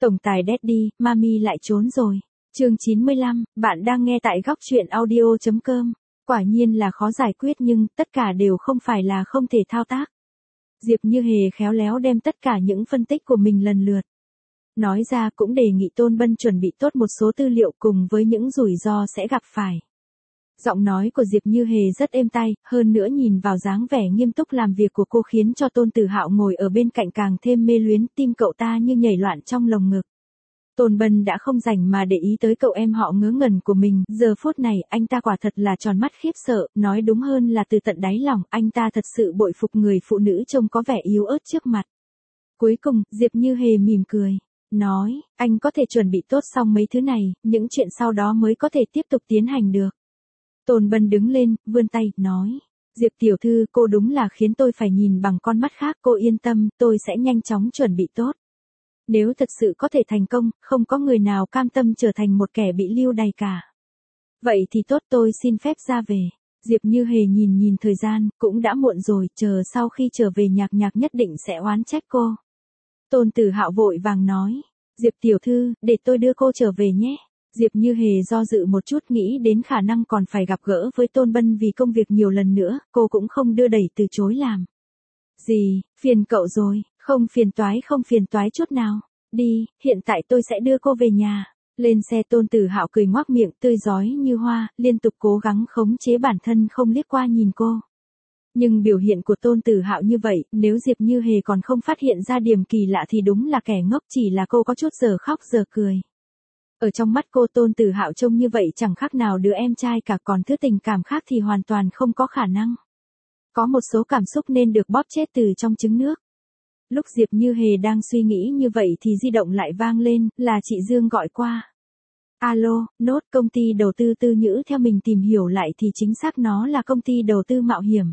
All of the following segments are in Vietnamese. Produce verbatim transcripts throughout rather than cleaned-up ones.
Tổng tài Daddy, Mami lại trốn rồi. Chương chín mươi lăm, bạn đang nghe tại góc truyện audio chấm com. Quả nhiên là khó giải quyết nhưng tất cả đều không phải là không thể thao tác. Diệp Như Hề khéo léo đem tất cả những phân tích của mình lần lượt nói ra, cũng đề nghị Tôn Bân chuẩn bị tốt một số tư liệu cùng với những rủi ro sẽ gặp phải. Giọng nói của Diệp Như Hề rất êm tai, hơn nữa nhìn vào dáng vẻ nghiêm túc làm việc của cô khiến cho Tôn Tử Hạo ngồi ở bên cạnh càng thêm mê luyến, tim cậu ta như nhảy loạn trong lồng ngực. Tôn Bân đã không rảnh mà để ý tới cậu em họ ngớ ngẩn của mình, giờ phút này anh ta quả thật là tròn mắt khiếp sợ, nói đúng hơn là từ tận đáy lòng, anh ta thật sự bội phục người phụ nữ trông có vẻ yếu ớt trước mặt. Cuối cùng, Diệp Như Hề mỉm cười, nói, anh có thể chuẩn bị tốt xong mấy thứ này, những chuyện sau đó mới có thể tiếp tục tiến hành được. Tôn Bân đứng lên, vươn tay, nói, Diệp tiểu thư, cô đúng là khiến tôi phải nhìn bằng con mắt khác, cô yên tâm, tôi sẽ nhanh chóng chuẩn bị tốt. Nếu thật sự có thể thành công, không có người nào cam tâm trở thành một kẻ bị lưu đày cả. Vậy thì tốt, tôi xin phép ra về. Diệp Như Hề nhìn nhìn thời gian, cũng đã muộn rồi, chờ sau khi trở về Nhạc Nhạc nhất định sẽ oán trách cô. Tôn Tử Hạo vội vàng nói, Diệp tiểu thư, để tôi đưa cô trở về nhé. Diệp Như Hề do dự một chút, nghĩ đến khả năng còn phải gặp gỡ với Tôn Bân vì công việc nhiều lần nữa, cô cũng không đưa đẩy từ chối làm. Gì, phiền cậu rồi, không phiền toái không phiền toái chút nào. Đi, hiện tại tôi sẽ đưa cô về nhà. Lên xe, Tôn Tử Hạo cười ngoác miệng tươi rói như hoa, liên tục cố gắng khống chế bản thân không liếc qua nhìn cô. Nhưng biểu hiện của Tôn Tử Hạo như vậy, nếu Diệp Như Hề còn không phát hiện ra điểm kỳ lạ thì đúng là kẻ ngốc, chỉ là cô có chút giờ khóc giờ cười. Ở trong mắt cô, Tôn Tử Hạo trông như vậy chẳng khác nào đứa em trai cả, còn thứ tình cảm khác thì hoàn toàn không có khả năng. Có một số cảm xúc nên được bóp chết từ trong trứng nước. Lúc Diệp Như Hề đang suy nghĩ như vậy thì di động lại vang lên, là chị Dương gọi qua. Alo, nốt, công ty đầu tư Tư Nhữ, theo mình tìm hiểu lại thì chính xác nó là công ty đầu tư mạo hiểm.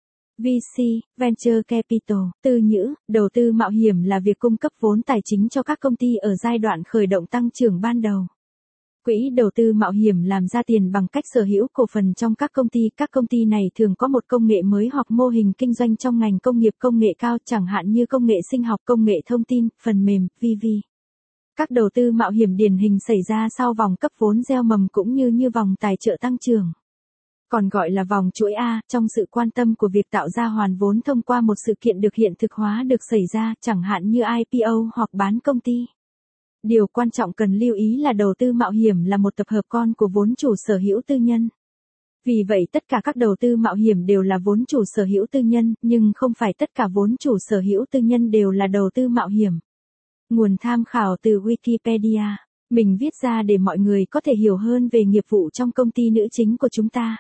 vê xê, Venture Capital, Tư Nhữ, đầu tư mạo hiểm là việc cung cấp vốn tài chính cho các công ty ở giai đoạn khởi động tăng trưởng ban đầu. Quỹ đầu tư mạo hiểm làm ra tiền bằng cách sở hữu cổ phần trong các công ty. Các công ty này thường có một công nghệ mới hoặc mô hình kinh doanh trong ngành công nghiệp công nghệ cao, chẳng hạn như công nghệ sinh học, công nghệ thông tin, phần mềm, vân vân. Các đầu tư mạo hiểm điển hình xảy ra sau vòng cấp vốn gieo mầm cũng như như vòng tài trợ tăng trưởng. Còn gọi là vòng chuỗi A, trong sự quan tâm của việc tạo ra hoàn vốn thông qua một sự kiện được hiện thực hóa được xảy ra, chẳng hạn như i pê o hoặc bán công ty. Điều quan trọng cần lưu ý là đầu tư mạo hiểm là một tập hợp con của vốn chủ sở hữu tư nhân. Vì vậy tất cả các đầu tư mạo hiểm đều là vốn chủ sở hữu tư nhân, nhưng không phải tất cả vốn chủ sở hữu tư nhân đều là đầu tư mạo hiểm. Nguồn tham khảo từ Wikipedia. Mình viết ra để mọi người có thể hiểu hơn về nghiệp vụ trong công ty nữ chính của chúng ta.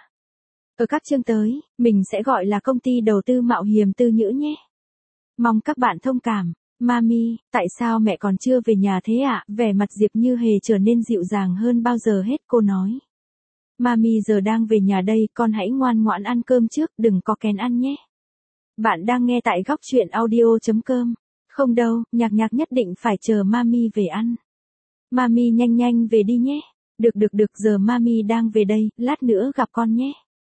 Ở các chương tới, mình sẽ gọi là công ty đầu tư mạo hiểm Tư Nhữ nhé. Mong các bạn thông cảm. Mami, tại sao mẹ còn chưa về nhà thế ạ? À? Vẻ mặt Diệp Như Hề trở nên dịu dàng hơn bao giờ hết, cô nói. Mami giờ đang về nhà đây, con hãy ngoan ngoãn ăn cơm trước, đừng có kén ăn nhé. Bạn đang nghe tại góc truyện audio chấm com. Không đâu, Nhạc Nhạc nhất định phải chờ Mami về ăn. Mami nhanh nhanh về đi nhé. Được được được, giờ Mami đang về đây, lát nữa gặp con nhé.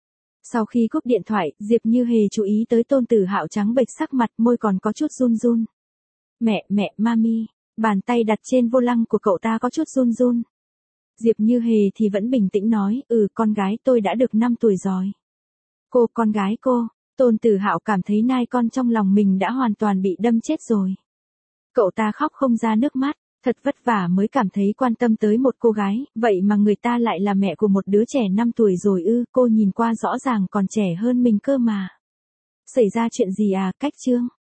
Sau khi cúp điện thoại, Diệp Như Hề chú ý tới Tôn Tử Hạo trắng bệch sắc mặt, môi còn có chút run run. Mẹ, mẹ, Mami. Bàn tay đặt trên vô lăng của cậu ta có chút run run. Diệp Như Hề thì vẫn bình tĩnh nói, ừ, con gái tôi đã được năm tuổi rồi. Cô, con gái cô. Tôn Tử Hạo cảm thấy nai con trong lòng mình đã hoàn toàn bị đâm chết rồi. Cậu ta khóc không ra nước mắt, thật vất vả mới cảm thấy quan tâm tới một cô gái, vậy mà người ta lại là mẹ của một đứa trẻ năm tuổi rồi ư, cô nhìn qua rõ ràng còn trẻ hơn mình cơ mà. Xảy ra chuyện gì à, cách chương?